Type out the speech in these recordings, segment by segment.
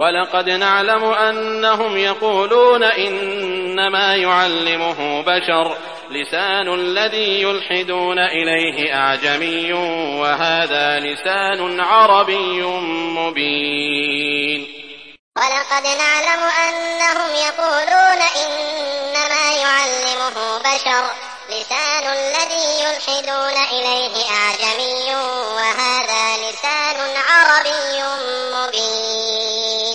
ولقد نعلم أنهم يقولون إنما يعلمه بشر لسان الذي يلحدون إليه أعجمي وهذا لسان عربي مبين. ولقد نعلم أنهم يقولون إنما يعلمه بشر لسان الذي يلحدون إليه أعجمي وهذا لسان عربي مبين.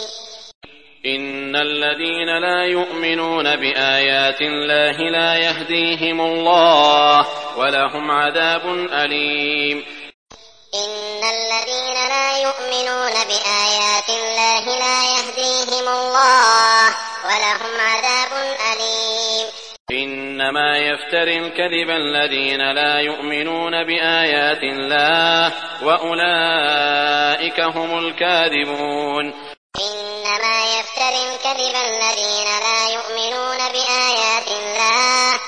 إن الذين لا يؤمنون بآيات الله لا يهديهم الله ولهم عذاب أليم. إن الذين لا يؤمنون بآيات الله لا يهديهم الله ولهم عذاب أليم. إنما يفتري الكذب الذين لا يؤمنون بآيات الله وأولئك هم الكاذبون. إنما يفتري الكذب الذين لا يؤمنون بآيات الله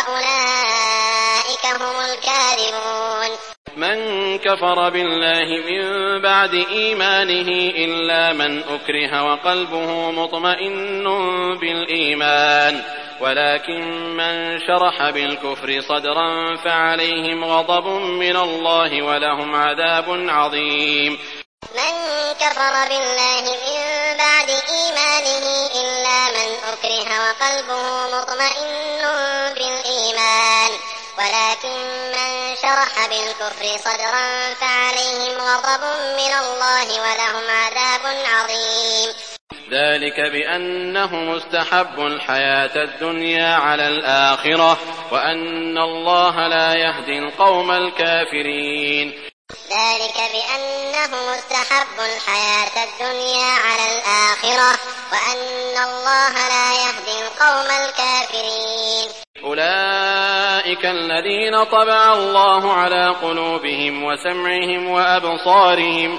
وأولئك هم الكاذبون. من كفر بالله من بعد إيمانه إلا من أكره وقلبه مطمئن بالإيمان ولكن من شرح بالكفر صدرا فعليهم غضب من الله ولهم عذاب عظيم. من كفر بالله من بعد إيمانه إلا من أكره وقلبه مطمئن بالإيمان ولكن من شرح بالكفر صدرا فعليهم غضب من الله ولهم عذاب عظيم. ذلك بأنهم استحبوا الحياة الدنيا على الآخرة وأن الله لا يهدي القوم الكافرين. ذلك بأنهم استحبوا الحياة الدنيا على الآخرة وأن الله لا يهدي القوم الكافرين. أولئك الذين طبع الله على قلوبهم وسمعهم وأبصارهم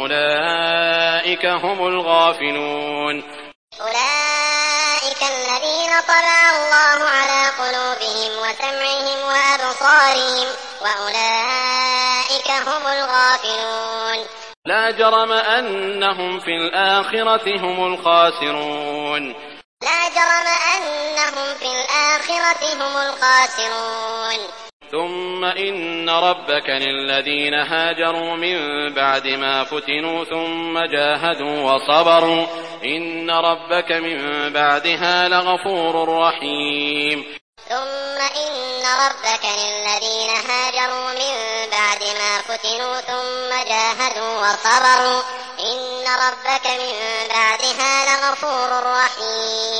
وأولئك هم الغافلون. أولئك الذين طبع الله على قلوبهم وسمعهم وأبصارهم وأولئك هم الغافلون. لا جرم أنهم في الآخرة هم الخاسرون. لا جرم أنهم في الآخرة هم الخاسرون. ثم إن ربك للذين هاجروا من بعد ما فتنوا ثم جاهدوا وصبروا إن ربك من بعدها لغفور رحيم. ثم إن ربك للذين هاجروا من بعد ما فتنوا ثم جاهدوا وصبروا إن ربك من بعدها لغفور رحيم.